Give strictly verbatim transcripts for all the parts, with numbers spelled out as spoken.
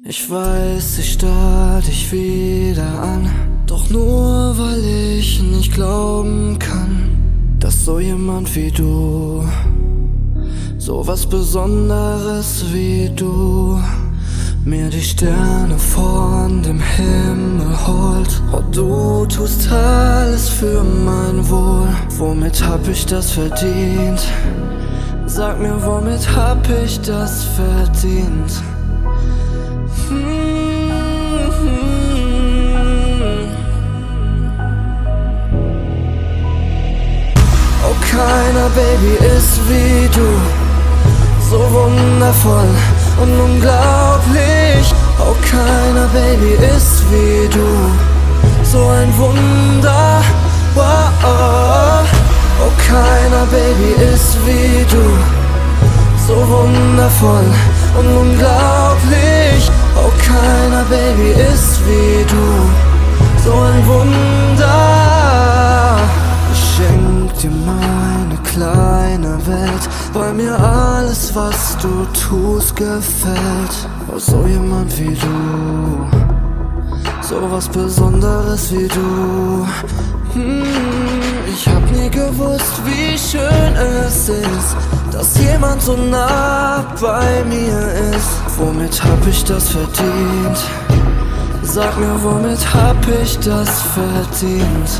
Ich weiß, ich starr dich wieder an, doch nur weil ich nicht glauben kann, dass so jemand wie du, so was Besonderes wie du, mir die Sterne von dem Himmel holt. Oh, du tust alles für mein Wohl. Womit hab ich das verdient? Sag mir, womit hab ich das verdient? Oh, keiner, Baby, ist wie du, so wundervoll und unglaublich. Oh, keiner, Baby, ist wie du, so ein Wunder. Wow, oh, oh, keiner, Baby, ist wie du, so wundervoll und unglaublich. Oh, keiner, Baby, ist wie du, so ein Wunder. Ich schenk dir meine kleine Welt, weil mir alles, was du tust, gefällt. Oh, so jemand wie du, so was Besonderes wie du. hm, Ich hab nie gewusst, wie schön es ist, dass jemand so nah bei mir ist. Womit hab ich das verdient? Sag mir, womit hab ich das verdient?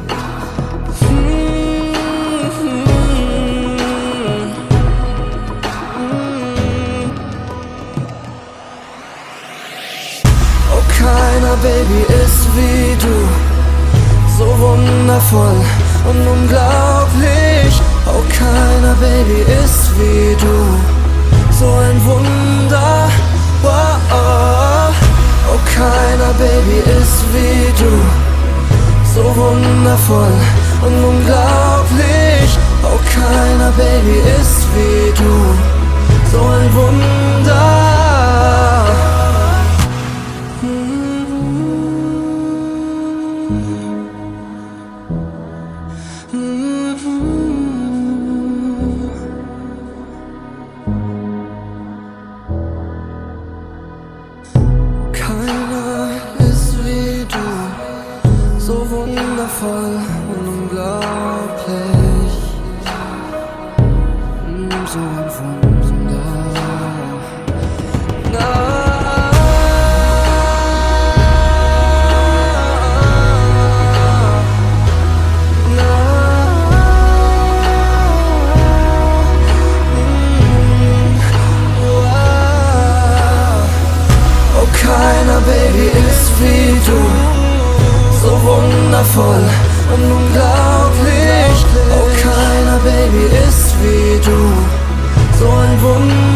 Oh, keiner, Baby, ist wie du, so wundervoll und unglaublich. Oh, keiner, Baby, ist wie du, so ein Wunder. Wow, oh, oh, keiner, Baby, ist wie du, so wundervoll und unglaublich. Oh, keiner, Baby, ist wie du, so ein Wunder. Keiner ist wie du, so wundervoll und unglaublich. So ein Wunder. Na, na, mm, wow. Oh, keiner, Baby, ist wie du, so wundervoll und unglaublich. Oh, keiner, Baby, ist wie du, so ein Wunder.